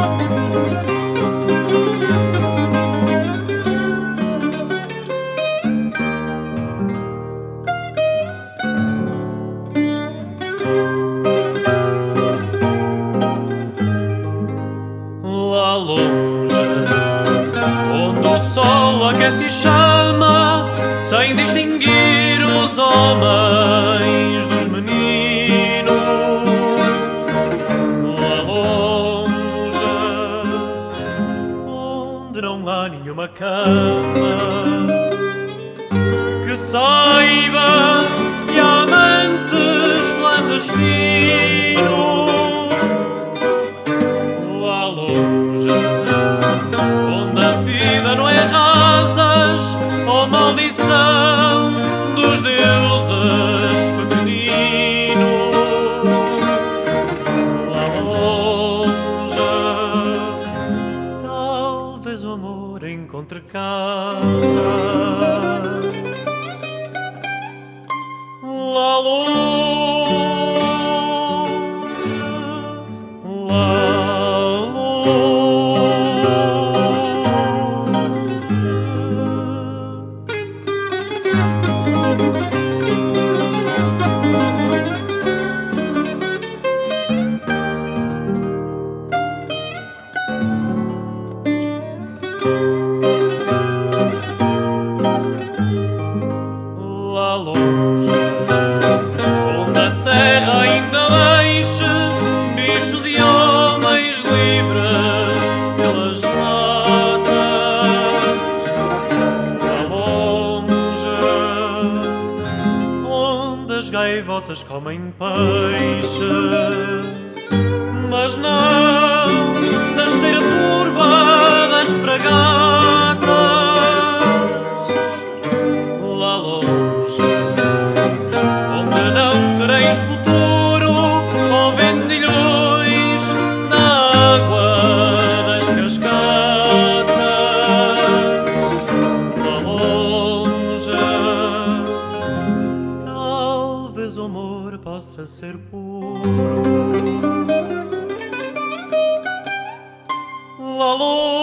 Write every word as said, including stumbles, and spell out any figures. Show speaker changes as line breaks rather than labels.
Lá longe, onde o sol aquece e chama, sem distinguir os homens dos meninos. Lá longe, onde não há nenhuma cama que saiba que há amantes clandestinos. Lá longe, onde a vida não é rasas ou maldição dos deuses pequeninos. Lá longe, talvez o amor encontre casa. Lá longe, lá lá longe, onde a terra ainda deixe bichos e homens livres pelas matas. Lá longe, onde as gaivotas comem peixe, mas não na esteira turva das fragatas. Lá longe, onde não tereis futuro ou vendilhões na água das cascatas. Lá longe, talvez o amor possa ser puro. Lá longe,